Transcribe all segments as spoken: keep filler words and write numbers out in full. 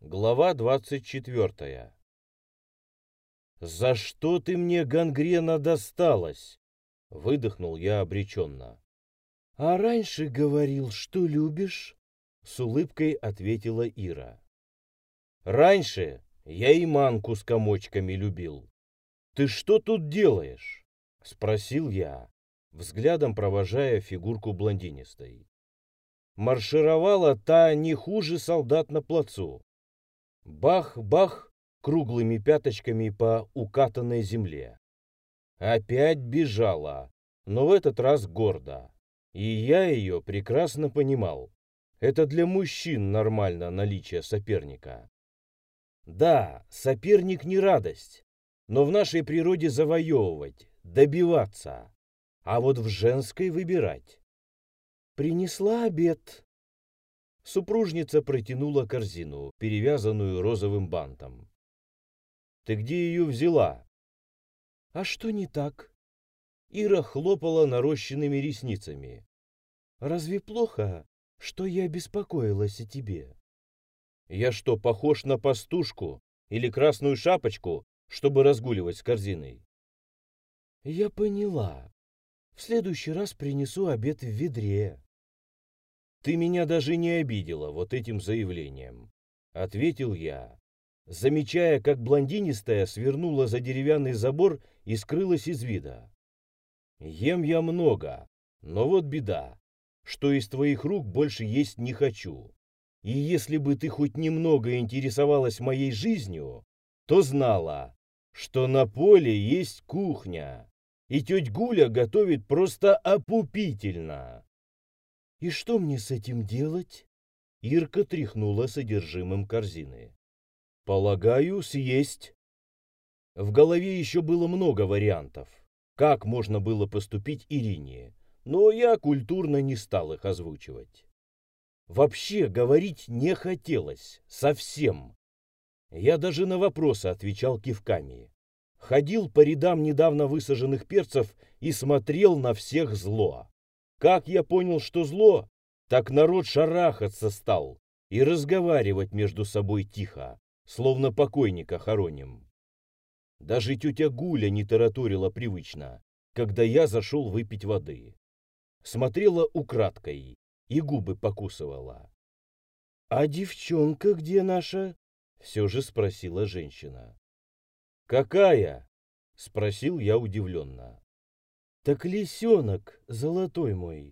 Глава двадцать четвёртая. «За что ты мне, гангрена, досталась?» — выдохнул я обреченно. «А раньше говорил, что любишь?» — с улыбкой ответила Ира. «Раньше я и манку с комочками любил. Ты что тут делаешь?» — спросил я, взглядом провожая фигурку блондинистой. Маршировала та не хуже солдат на плацу. Бах-бах круглыми пяточками по укатанной земле. Опять бежала, но в этот раз гордо. И я ее прекрасно понимал. Это для мужчин нормально наличие соперника. Да, соперник не радость, но в нашей природе завоевывать, добиваться, а вот в женской выбирать. Принесла обед. Супружница протянула корзину, перевязанную розовым бантом. «Ты где ее взяла?» «А что не так?» Ира хлопала нарощенными ресницами. «Разве плохо, что я беспокоилась о тебе?» «Я что, похож на пастушку или красную шапочку, чтобы разгуливать с корзиной?» «Я поняла. В следующий раз принесу обед в ведре». «Ты меня даже не обидела вот этим заявлением», — ответил я, замечая, как блондинистая свернула за деревянный забор и скрылась из вида. «Ем я много, но вот беда, что из твоих рук больше есть не хочу. И если бы ты хоть немного интересовалась моей жизнью, то знала, что на поле есть кухня, и тетя Гуля готовит просто опупительно». «И что мне с этим делать?» Ирка тряхнула содержимым корзины. «Полагаю, съесть». В голове еще было много вариантов, как можно было поступить Ирине, но я культурно не стал их озвучивать. Вообще говорить не хотелось, совсем. Я даже на вопросы отвечал кивками. Ходил по рядам недавно высаженных перцев и смотрел на всех зло. Как я понял, что зло, так народ шарахаться стал и разговаривать между собой тихо, словно покойника хороним. Даже тетя Гуля не тараторила привычно, когда я зашел выпить воды. Смотрела украдкой и губы покусывала. «А девчонка где наша?» — все же спросила женщина. «Какая?» — спросил я удивленно. «Так лисенок, золотой мой».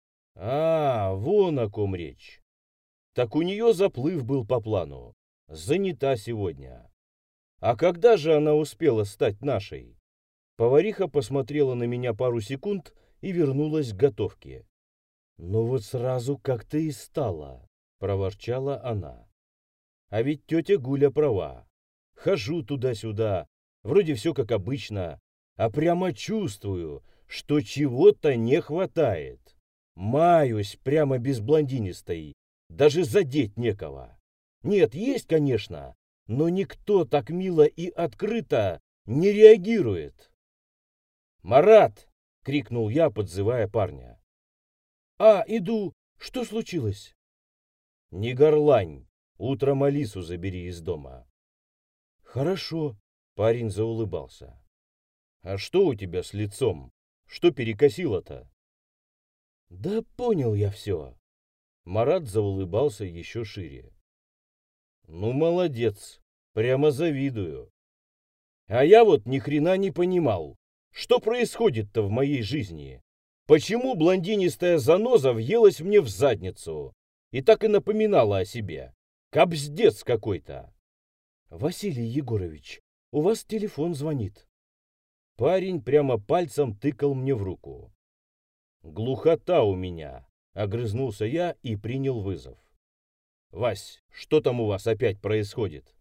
«А, вон о ком речь. Так у нее заплыв был по плану. Занята сегодня. А когда же она успела стать нашей?» Повариха посмотрела на меня пару секунд и вернулась к готовке. «Ну вот сразу как-то и стало», — проворчала она. «А ведь тетя Гуля права. Хожу туда-сюда, вроде все как обычно, а прямо чувствую, что чего-то не хватает. Маюсь прямо без блондинистой, даже задеть некого. Нет, есть, конечно, но никто так мило и открыто не реагирует». «Марат!» — крикнул я, подзывая парня. «А, иду. Что случилось?» «Не горлань. Утром Алису забери из дома». «Хорошо», — парень заулыбался. «А что у тебя с лицом? Что перекосило-то?» «Да понял я все». Марат заулыбался еще шире. «Ну, молодец. Прямо завидую. А я вот ни хрена не понимал, что происходит-то в моей жизни. Почему блондинистая заноза въелась мне в задницу и так и напоминала о себе? Кабздец какой-то!» «Василий Егорович, у вас телефон звонит». Парень прямо пальцем тыкал мне в руку. «Глухота у меня», — огрызнулся я и принял вызов. «Вась, что там у вас опять происходит?»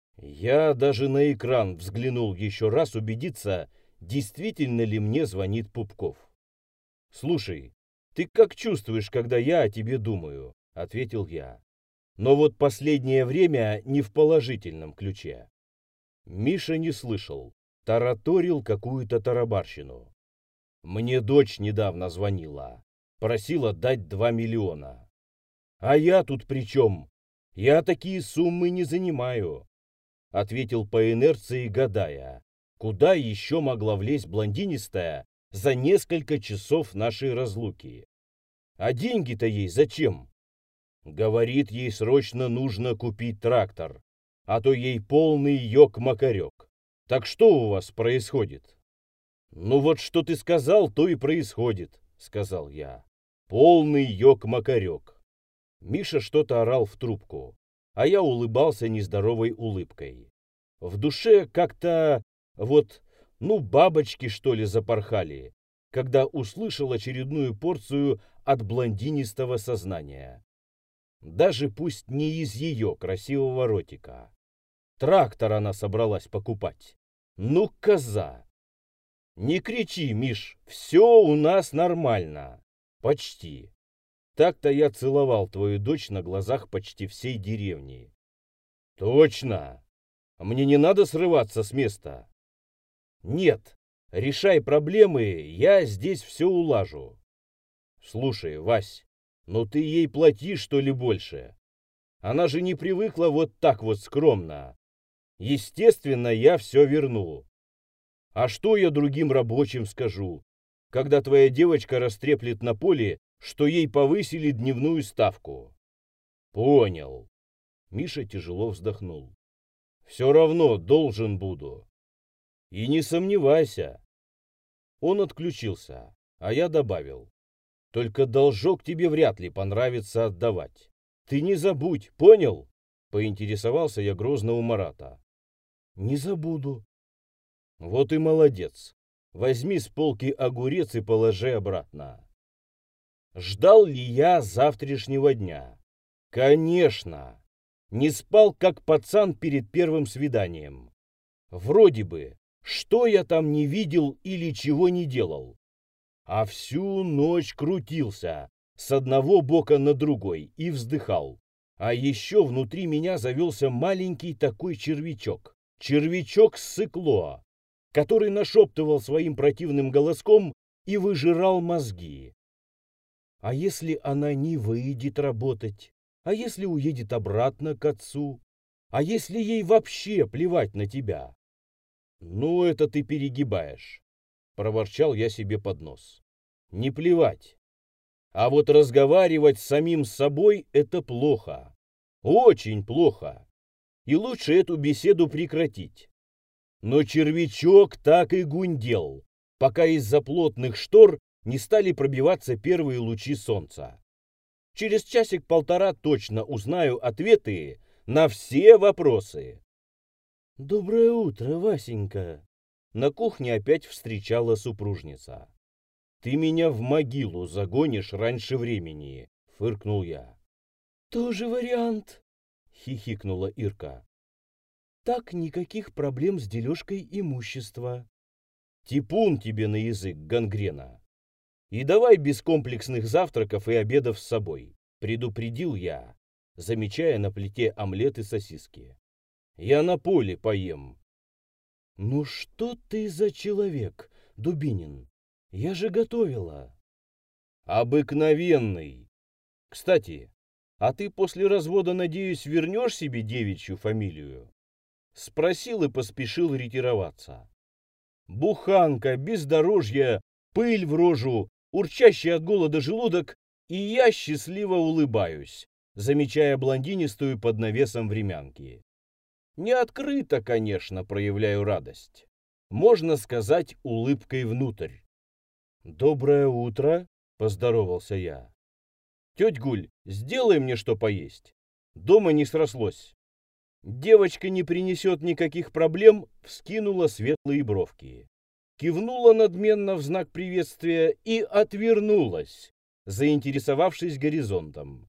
Я даже на экран взглянул еще раз убедиться, действительно ли мне звонит Пупков. «Слушай, ты как чувствуешь, когда я о тебе думаю?» — ответил я. «Но вот последнее время не в положительном ключе». Миша не слышал, тараторил какую-то тарабарщину. «Мне дочь недавно звонила, просила дать два миллиона. А я тут при чем? Я такие суммы не занимаю, ответил по инерции, гадая, куда еще могла влезть блондинистая за несколько часов нашей разлуки. А деньги-то ей зачем? Говорит, ей срочно нужно купить трактор, а то ей полный ёк-макарёк. Так что у вас происходит? Ну вот что ты сказал, то и происходит, сказал я. Полный ёк-макарёк. Миша что-то орал в трубку, а я улыбался нездоровой улыбкой. В душе как-то вот, ну, бабочки, что ли, запорхали, когда услышал очередную порцию от блондинистого сознания. Даже пусть не из ее красивого ротика. Трактор она собралась покупать. Ну, коза! Не кричи, Миш, все у нас нормально. Почти. Так-то я целовал твою дочь на глазах почти всей деревни. Точно. Мне не надо срываться с места. Нет, решай проблемы, я здесь все улажу. Слушай, Вась, ну ты ей плати, что ли, больше? Она же не привыкла вот так вот скромно. Естественно, я все верну. А что я другим рабочим скажу, когда твоя девочка растреплет на поле, что ей повысили дневную ставку? Понял. Миша тяжело вздохнул. Все равно должен буду. И не сомневайся. Он отключился, а я добавил. Только должок тебе вряд ли понравится отдавать. Ты не забудь, понял? Поинтересовался я грозно у Марата. Не забуду. Вот и молодец. Возьми с полки огурец и положи обратно. Ждал ли я завтрашнего дня? Конечно. Не спал, как пацан перед первым свиданием. Вроде бы, что я там не видел или чего не делал. А всю ночь крутился с одного бока на другой и вздыхал. А еще внутри меня завелся маленький такой червячок. Червячок-ссыкло, который нашептывал своим противным голоском и выжирал мозги. А если она не выйдет работать? А если уедет обратно к отцу? А если ей вообще плевать на тебя? Ну, это ты перегибаешь, проворчал я себе под нос. Не плевать. А вот разговаривать с самим собой — это плохо. Очень плохо. И лучше эту беседу прекратить. Но червячок так и гундел, пока из-за плотных штор не стали пробиваться первые лучи солнца. Через часик-полтора точно узнаю ответы на все вопросы. «Доброе утро, Васенька!» На кухне опять встречала супружница. «Ты меня в могилу загонишь раньше времени», — фыркнул я. «Тоже вариант», — хихикнула Ирка. «Так никаких проблем с дележкой имущества». «Типун тебе на язык, гангрена. И давай без комплексных завтраков и обедов с собой», — предупредил я, замечая на плите омлет и сосиски. «Я на поле поем». «Ну что ты за человек, Дубинин? Я же готовила». «Обыкновенный. Кстати, а ты после развода, надеюсь, вернешь себе девичью фамилию?» Спросил и поспешил ретироваться. Буханка, бездорожье, пыль в рожу, урчащий от голода желудок, и я счастливо улыбаюсь, замечая блондинистую под навесом времянки. Не открыто, конечно, проявляю радость. Можно сказать, улыбкой внутрь. «Доброе утро», — поздоровался я. «Теть Гуль, сделай мне что поесть. Дома не срослось». Девочка не принесет никаких проблем, вскинула светлые бровки. Кивнула надменно в знак приветствия и отвернулась, заинтересовавшись горизонтом.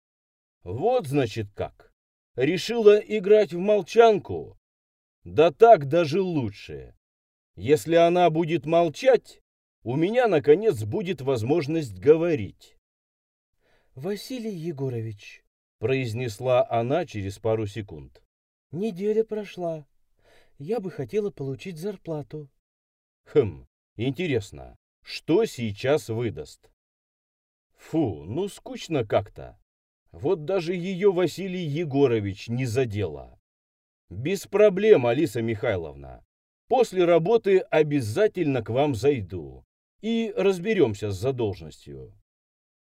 Вот, значит, как. Решила играть в молчанку? Да так даже лучше. Если она будет молчать, у меня, наконец, будет возможность говорить. «Василий Егорович», — произнесла она через пару секунд, — «неделя прошла. Я бы хотела получить зарплату». Хм, интересно, что сейчас выдаст? Фу, ну скучно как-то. Вот даже ее Василий Егорович не задело. Без проблем, Алиса Михайловна. После работы обязательно к вам зайду и разберемся с задолженностью.